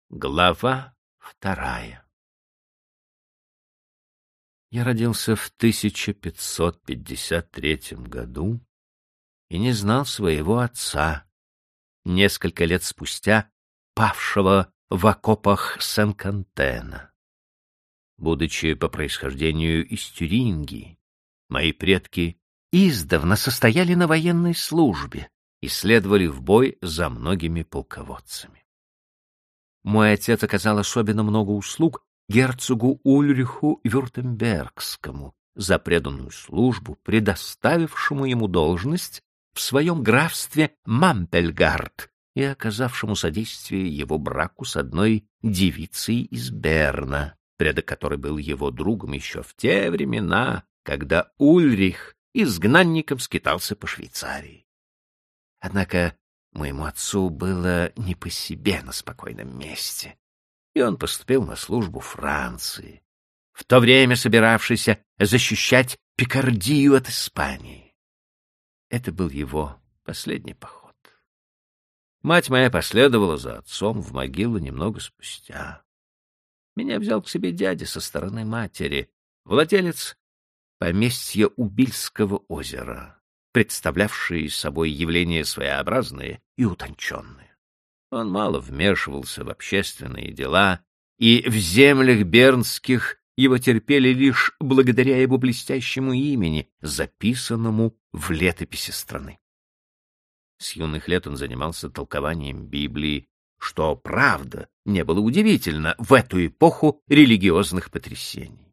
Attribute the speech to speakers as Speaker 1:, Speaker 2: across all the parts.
Speaker 1: Глава 2. Я родился в 1553 году и не знал своего отца, несколько лет спустя павшего в окопах Сен-Кантена. Будучи по происхождению из Тюрингии, мои предки издавна состояли на военной службе и следовали в бой за многими полководцами. Мой отец оказал особенно много услуг герцогу Ульриху Вюртембергскому за преданную службу, предоставившему ему должность в своем графстве Мампельгард и оказавшему содействие его браку с одной девицей из Берна, предок которой был его другом еще в те времена, когда Ульрих изгнанником скитался по Швейцарии. Однако моему отцу было не по себе на спокойном месте, и он поступил на службу Франции, в то время собиравшийся защищать Пикардию от Испании. Это был его последний поход. Мать моя последовала за отцом в могилу немного спустя. Меня взял к себе дядя со стороны матери, владелец поместья Убильского озера, представлявший собой явление своеобразное и утонченное. Он мало вмешивался в общественные дела, и в землях бернских его терпели лишь благодаря его блестящему имени, записанному в летописи страны. С юных лет он занимался толкованием Библии, что, правда, не было удивительно в эту эпоху религиозных потрясений.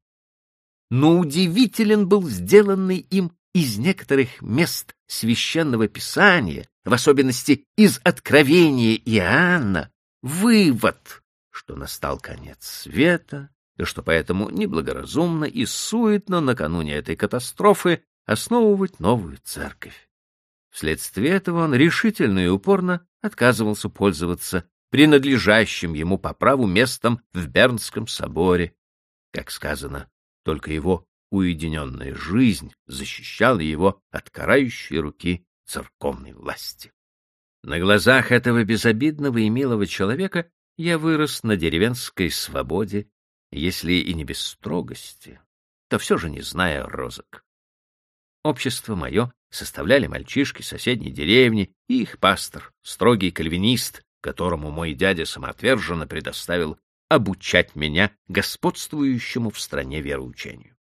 Speaker 1: Но удивителен был сделанный им из некоторых мест Священного Писания, в особенности из Откровения Иоанна, вывод, что настал конец света, и что поэтому неблагоразумно и суетно накануне этой катастрофы основывать новую церковь. Вследствие этого он решительно и упорно отказывался пользоваться принадлежащим ему по праву местом в Бернском соборе. Как сказано, только его уединенная жизнь защищала его от карающей руки церковной власти. На глазах этого безобидного и милого человека я вырос на деревенской свободе, если и не без строгости, то все же не зная розок. Общество мое составляли мальчишки соседней деревни и их пастор, строгий кальвинист, которому мой дядя самоотверженно предоставил обучать меня господствующему в стране вероучению.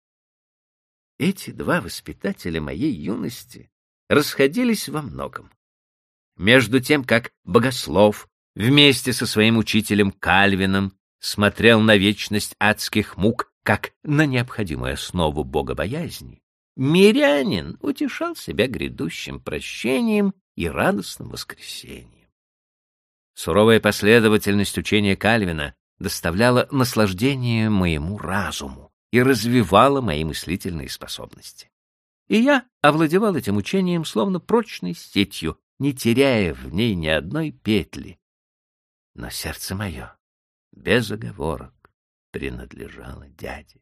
Speaker 1: Эти два воспитателя моей юности расходились во многом. Между тем, как богослов вместе со своим учителем Кальвином смотрел на вечность адских мук как на необходимую основу богобоязни, мирянин утешал себя грядущим прощением и радостным воскресением. Суровая последовательность учения Кальвина доставляла наслаждение моему разуму и развивала мои мыслительные способности. И я овладевал этим учением словно прочной сетью, не теряя в ней ни одной петли. Но сердце мое без оговорок принадлежало дяде.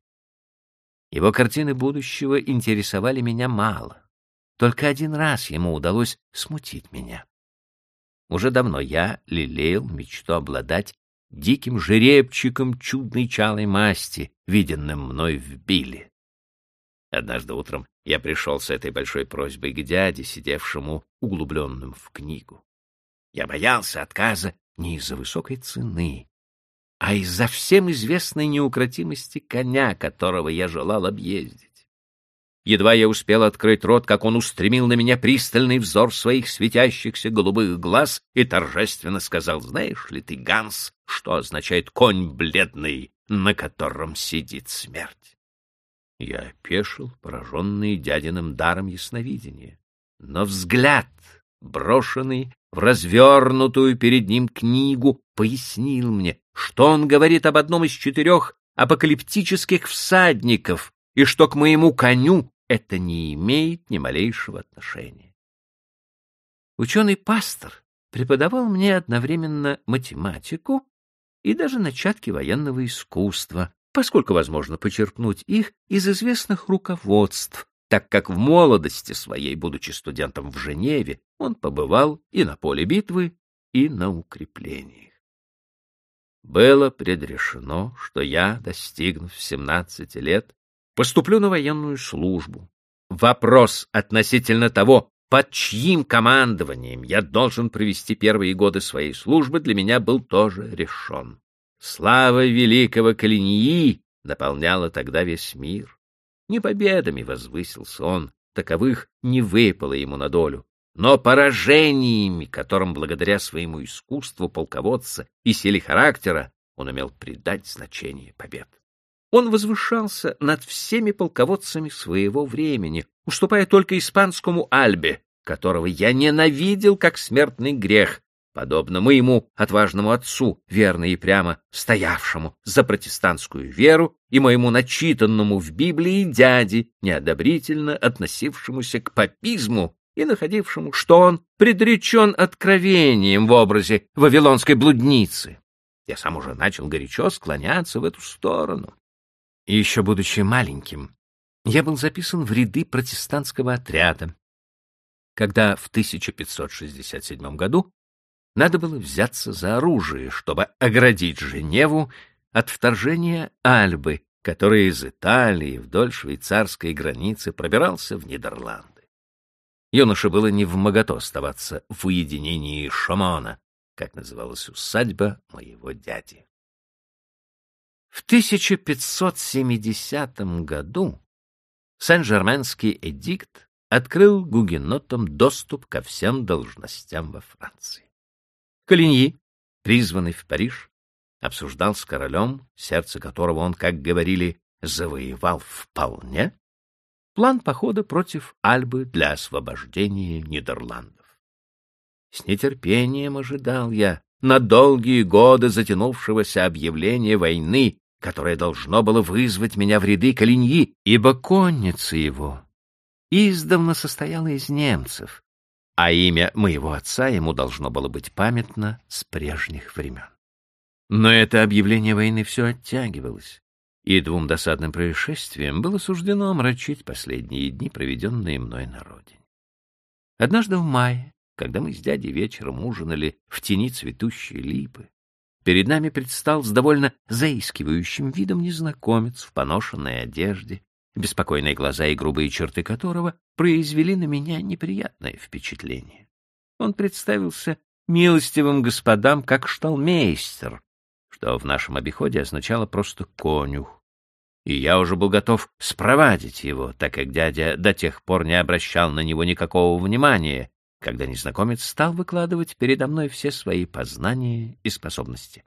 Speaker 1: Его картины будущего интересовали меня мало. Только один раз ему удалось смутить меня. Уже давно я лелеял мечту обладать диким жеребчиком чудной чалой масти, виденным мной в Билле. Однажды утром я пришел с этой большой просьбой к дяде, сидевшему углубленным в книгу. Я боялся отказа не из-за высокой цены, а из-за всем известной неукротимости коня, которого я желал объездить. Едва я успел открыть рот, как он устремил на меня пристальный взор своих светящихся голубых глаз и торжественно сказал: «Знаешь ли ты, Ганс, что означает конь бледный, на котором сидит смерть?» Я опешил, пораженный дядиным даром ясновидения. Но взгляд, брошенный в развернутую перед ним книгу, пояснил мне, что он говорит об одном из 4 апокалиптических всадников, и что к моему коню это не имеет ни малейшего отношения. Ученый-пастор преподавал мне одновременно математику и даже начатки военного искусства, поскольку возможно почерпнуть их из известных руководств, так как в молодости своей, будучи студентом в Женеве, он побывал и на поле битвы, и на укреплениях. было предрешено, что я, достигнув 17 лет, поступлю на военную службу. Вопрос относительно того, под чьим командованием я должен провести первые годы своей службы, для меня был тоже решен. Слава великого Калиньи наполняла тогда весь мир. Не победами возвысился он, таковых не выпало ему на долю, но поражениями, которым благодаря своему искусству полководца и силе характера он умел придать значение побед. Он возвышался над всеми полководцами своего времени, уступая только испанскому Альбе, которого я ненавидел как смертный грех, подобно моему отважному отцу, верно и прямо стоявшему за протестантскую веру, и моему начитанному в Библии дяде, неодобрительно относившемуся к папизму и находившему, что он предречен откровением в образе вавилонской блудницы. Я сам уже начал горячо склоняться в эту сторону. И еще будучи маленьким, я был записан в ряды протестантского отряда, когда в 1567 году надо было взяться за оружие, чтобы оградить Женеву от вторжения Альбы, который из Италии вдоль швейцарской границы пробирался в Нидерланды. Юноше было невмогото оставаться в уединении Шомона, как называлась усадьба моего дяди. В 1570 году Сен-Жерменский эдикт открыл гугенотам доступ ко всем должностям во Франции. Калиньи, призванный в Париж, обсуждал с королем, сердце которого он, как говорили, завоевал вполне, план похода против Альбы для освобождения Нидерландов. С нетерпением ожидал я на долгие годы затянувшегося объявления войны, которое должно было вызвать меня в ряды Калиньи, ибо конница его издавна состояла из немцев, а имя моего отца ему должно было быть памятно с прежних времен. Но это объявление войны все оттягивалось, и двум досадным происшествиям было суждено омрачить последние дни, проведенные мной на родине. Однажды в мае, когда мы с дядей вечером ужинали в тени цветущей липы, перед нами предстал с довольно заискивающим видом незнакомец в поношенной одежде, беспокойные глаза и грубые черты которого произвели на меня неприятное впечатление. Он представился милостивым господам как шталмейстер, что в нашем обиходе означало просто конюх, и я уже был готов спровадить его, так как дядя до тех пор не обращал на него никакого внимания, когда незнакомец стал выкладывать передо мной все свои познания и способности.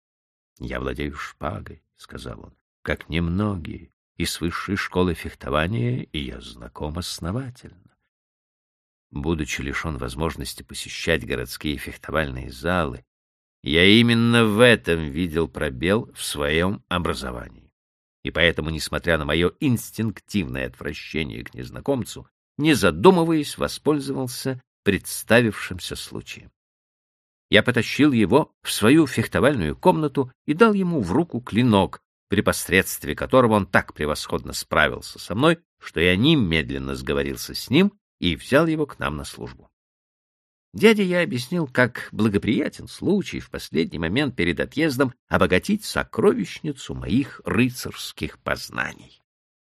Speaker 1: «Я владею шпагой», — сказал он, — «как немногие, из высшей школы фехтования, и я знаком основательно. Будучи лишен возможности посещать городские фехтовальные залы, я именно в этом видел пробел в своем образовании. И поэтому, несмотря на мое инстинктивное отвращение к незнакомцу, не задумываясь, воспользовался представившимся случаем. Я потащил его в свою фехтовальную комнату и дал ему в руку клинок, при посредстве которого он так превосходно справился со мной, что я немедленно сговорился с ним и взял его к нам на службу. Дяде я объяснил, как благоприятен случай в последний момент перед отъездом обогатить сокровищницу моих рыцарских познаний.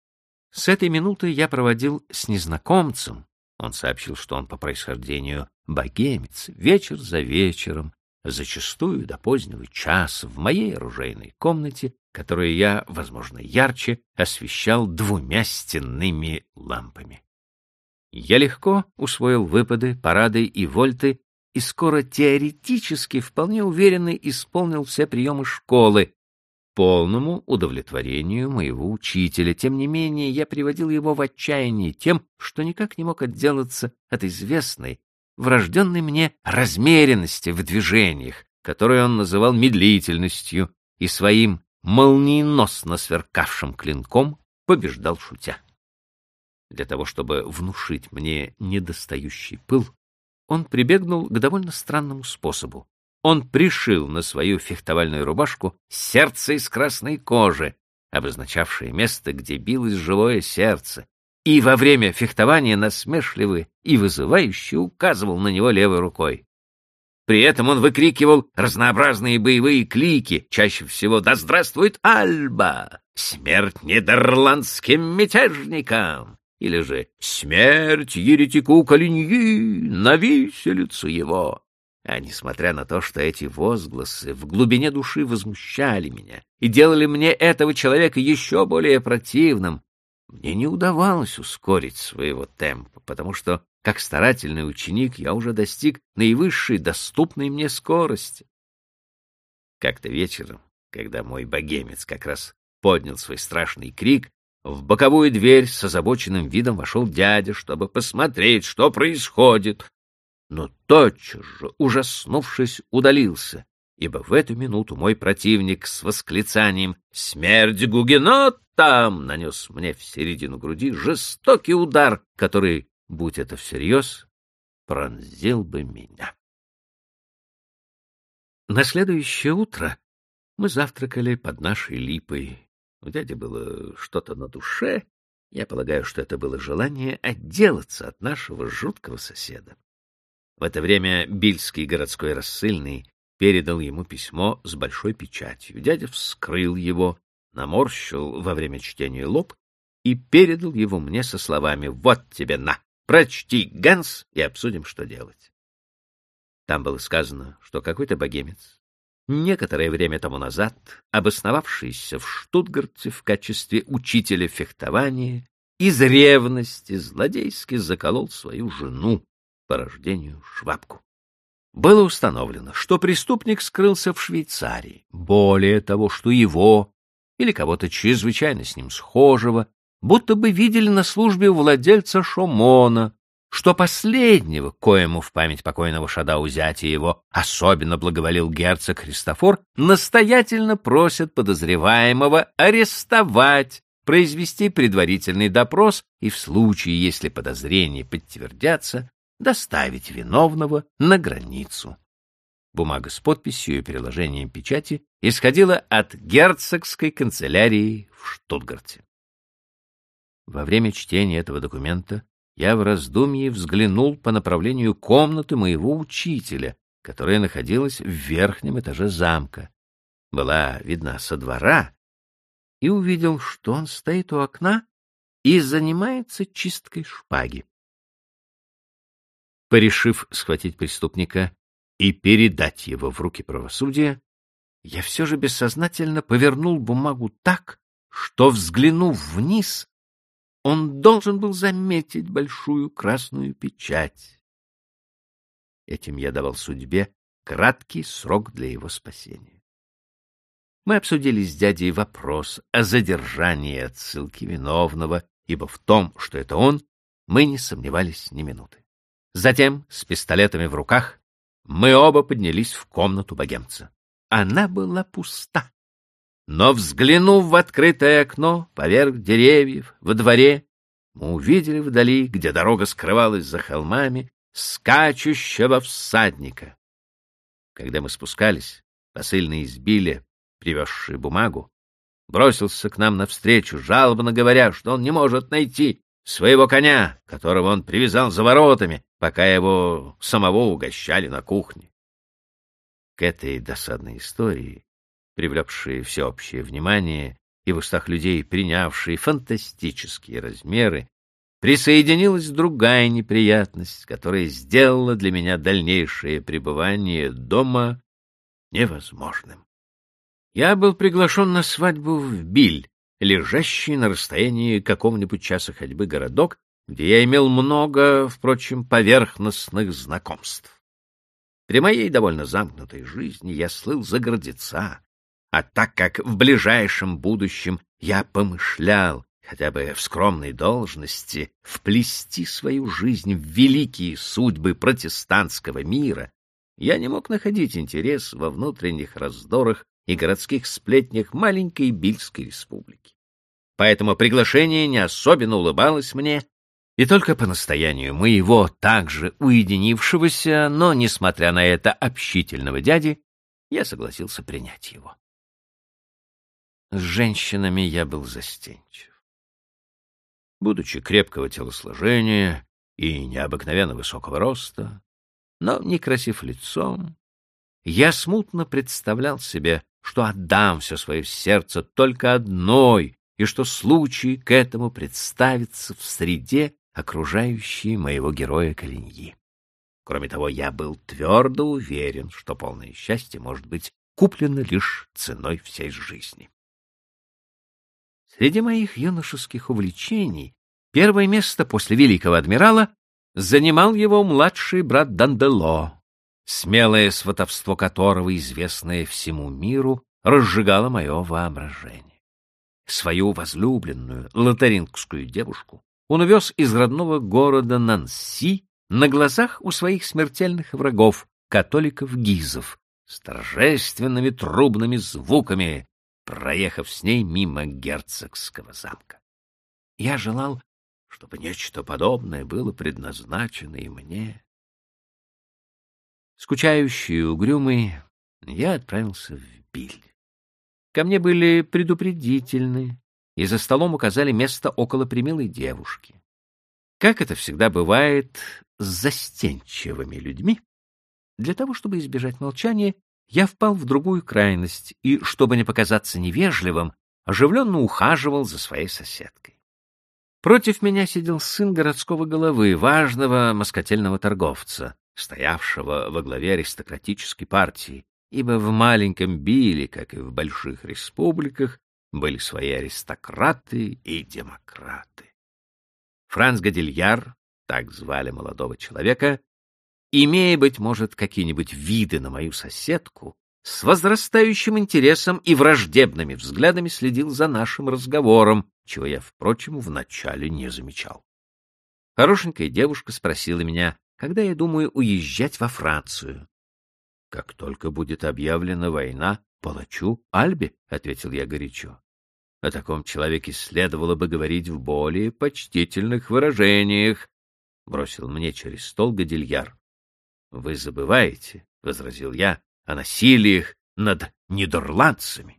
Speaker 1: С этой минуты я проводил с незнакомцем, он сообщил, что он по происхождению богемец, вечер за вечером, зачастую до позднего часа в моей оружейной комнате, которую я, возможно, ярче освещал 2 стенными лампами. Я легко усвоил выпады, парады и вольты и скоро теоретически вполне уверенно исполнил все приемы школы, полному удовлетворению моего учителя. Тем не менее, я приводил его в отчаяние тем, что никак не мог отделаться от известной, врожденной мне размеренности в движениях, которую он называл медлительностью, и своим молниеносно сверкавшим клинком побеждал шутя. Для того, чтобы внушить мне недостающий пыл, он прибегнул к довольно странному способу. Он пришил на свою фехтовальную рубашку сердце из красной кожи, обозначавшее место, где билось живое сердце, и во время фехтования насмешливо и вызывающе указывал на него левой рукой. При этом он выкрикивал разнообразные боевые клики, чаще всего «Да здравствует Альба!», «Смерть нидерландским мятежникам!» или же «Смерть еретику Калиньи! На виселицу его!». А несмотря на то, что эти возгласы в глубине души возмущали меня и делали мне этого человека еще более противным, мне не удавалось ускорить своего темпа, потому что, как старательный ученик, я уже достиг наивысшей доступной мне скорости. Как-то вечером, когда мой богемец как раз поднял свой страшный крик, в боковую дверь с озабоченным видом вошел дядя, чтобы посмотреть, что происходит, но тотчас же, ужаснувшись, удалился, ибо в эту минуту мой противник с восклицанием «Смерть гугенотам!» нанес мне в середину груди жестокий удар, который, будь это всерьез, пронзил бы меня. На следующее утро мы завтракали под нашей липой. У дяди было что-то на душе. Я полагаю, что это было желание отделаться от нашего жуткого соседа. В это время бильский городской рассыльный передал ему письмо с большой печатью. Дядя вскрыл его, наморщил во время чтения лоб и передал его мне со словами «Вот тебе на! Прочти, Ганс, и обсудим, что делать». Там было сказано, что какой-то богемец, некоторое время тому назад обосновавшийся в Штутгарте в качестве учителя фехтования, из ревности злодейски заколол свою жену, по рождению Швабку. Было установлено, что преступник скрылся в Швейцарии. Более того, что его или кого-то чрезвычайно с ним схожего будто бы видели на службе у владельца Шомона, что последнего, коему в память покойного Шадау зятя его особенно благоволил герцог Христофор, настоятельно просят подозреваемого арестовать, произвести предварительный допрос и в случае, если подозрения подтвердятся, доставить виновного на границу. Бумага с подписью и переложением печати исходила от герцогской канцелярии в Штутгарте. Во время чтения этого документа я в раздумье взглянул по направлению комнаты моего учителя, которая находилась в верхнем этаже замка. Была видна со двора, и увидел, что он стоит у окна и занимается чисткой шпаги. Порешив схватить преступника и передать его в руки правосудия, я все же бессознательно повернул бумагу так, что, взглянув вниз, он должен был заметить большую красную печать. Этим я давал судьбе краткий срок для его спасения. Мы обсудили с дядей вопрос о задержании и отсылке виновного, ибо в том, что это он, мы не сомневались ни минуты. Затем, с пистолетами в руках, мы оба поднялись в комнату богемца. Она была пуста. Но, взглянув в открытое окно, поверх деревьев, во дворе, мы увидели вдали, где дорога скрывалась за холмами, скачущего всадника. Когда мы спускались, посыльный из Биля, привезший бумагу, бросился к нам навстречу, жалобно говоря, что он не может найти своего коня, которого он привязал за воротами, пока его самого угощали на кухне. К этой досадной истории, привлекшей всеобщее внимание и в устах людей принявшей фантастические размеры, присоединилась другая неприятность, которая сделала для меня дальнейшее пребывание дома невозможным. Я был приглашен на свадьбу в Биль, лежащий на расстоянии какого-нибудь часа ходьбы городок, где я имел много, впрочем, поверхностных знакомств. При моей довольно замкнутой жизни я слыл за гордеца, а так как в ближайшем будущем я помышлял, хотя бы в скромной должности, вплести свою жизнь в великие судьбы протестантского мира, я не мог находить интерес во внутренних раздорах и городских сплетнях маленькой Бильской республики. Поэтому приглашение не особенно улыбалось мне, и только по настоянию моего также уединившегося, но, несмотря на это, общительного дяди, я согласился принять его. С женщинами я был застенчив. Будучи крепкого телосложения и необыкновенно высокого роста, но некрасив лицом, я смутно представлял себе, что отдам все свое сердце только одной, и что случай к этому представится в среде, окружающей моего героя Калиньи. Кроме того, я был твердо уверен, что полное счастье может быть куплено лишь ценой всей жизни. Среди моих юношеских увлечений первое место после великого адмирала занимал его младший брат Дандело, смелое сватовство которого, известное всему миру, разжигало мое воображение. Свою возлюбленную лотарингскую девушку он увез из родного города Нанси на глазах у своих смертельных врагов, католиков-гизов, с торжественными трубными звуками, проехав с ней мимо герцогского замка. Я желал, чтобы нечто подобное было предназначено и мне. Скучающий и угрюмый, я отправился в Биль. Ко мне были предупредительны и за столом указали место около примилой девушки. Как это всегда бывает с застенчивыми людьми, для того, чтобы избежать молчания, я впал в другую крайность и, чтобы не показаться невежливым, оживленно ухаживал за своей соседкой. Против меня сидел сын городского головы, важного москательного торговца, стоявшего во главе аристократической партии, ибо в маленьком Билле, как и в больших республиках, были свои аристократы и демократы. Франц Годильяр, так звали молодого человека, имея, быть может, какие-нибудь виды на мою соседку, с возрастающим интересом и враждебными взглядами следил за нашим разговором, чего я, впрочем, вначале не замечал. Хорошенькая девушка спросила меня, когда я думаю уезжать во Францию. — Как только будет объявлена война палачу Альбе, — ответил я горячо. О таком человеке следовало бы говорить в более почтительных выражениях, — бросил мне через стол Годильяр. — Вы забываете, — возразил я, — о насилиях над нидерландцами.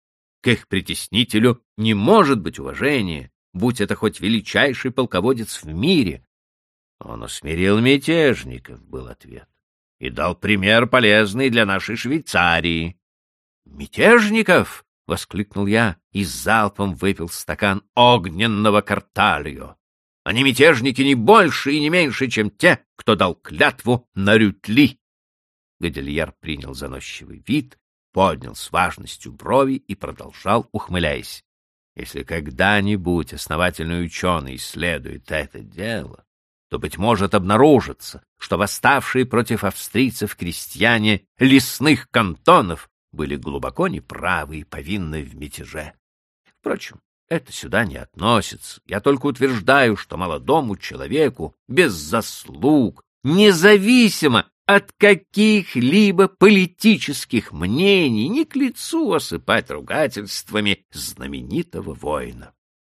Speaker 1: К их притеснителю не может быть уважения, будь это хоть величайший полководец в мире. — Он усмирил мятежников, — был ответ, — и дал пример полезный для нашей Швейцарии. — Мятежников! — воскликнул я и залпом выпил стакан огненного Картальо. Они мятежники не больше и не меньше, чем те, кто дал клятву на Рютли. Годильяр принял заносчивый вид, поднял с важностью брови и продолжал, ухмыляясь. Если когда-нибудь основательный ученый исследует это дело, то, быть может, обнаружится, что восставшие против австрийцев крестьяне лесных кантонов были глубоко неправы и повинны в мятеже. Впрочем, это сюда не относится. Я только утверждаю, что молодому человеку без заслуг, независимо от каких-либо политических мнений, не к лицу осыпать ругательствами знаменитого воина.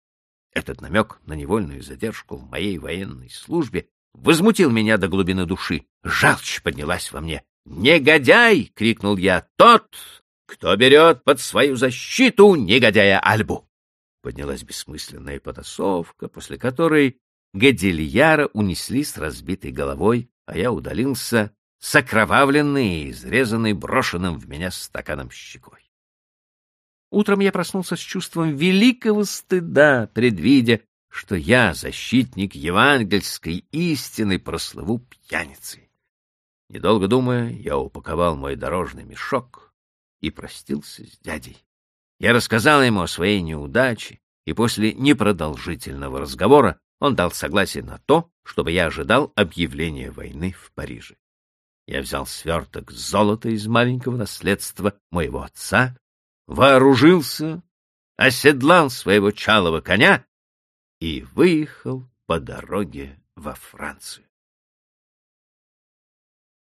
Speaker 1: Этот намек на невольную задержку в моей военной службе возмутил меня до глубины души. Желчь поднялась во мне. «Негодяй!» — крикнул я. «Тот, кто берет под свою защиту негодяя Альбу!» Поднялась бессмысленная потасовка, после которой Годильяра унесли с разбитой головой, а я удалился с окровавленной и изрезанной брошенным в меня стаканом щекой. Утром я проснулся с чувством великого стыда, предвидя, что я, защитник евангельской истины, прослыву пьяницей. Недолго думая, я упаковал мой дорожный мешок и простился с дядей. Я рассказал ему о своей неудаче, и после непродолжительного разговора он дал согласие на то, чтобы я ожидал объявления войны в Париже. Я взял сверток золота из маленького наследства моего отца, вооружился, оседлал своего чалого коня и выехал по дороге во Францию.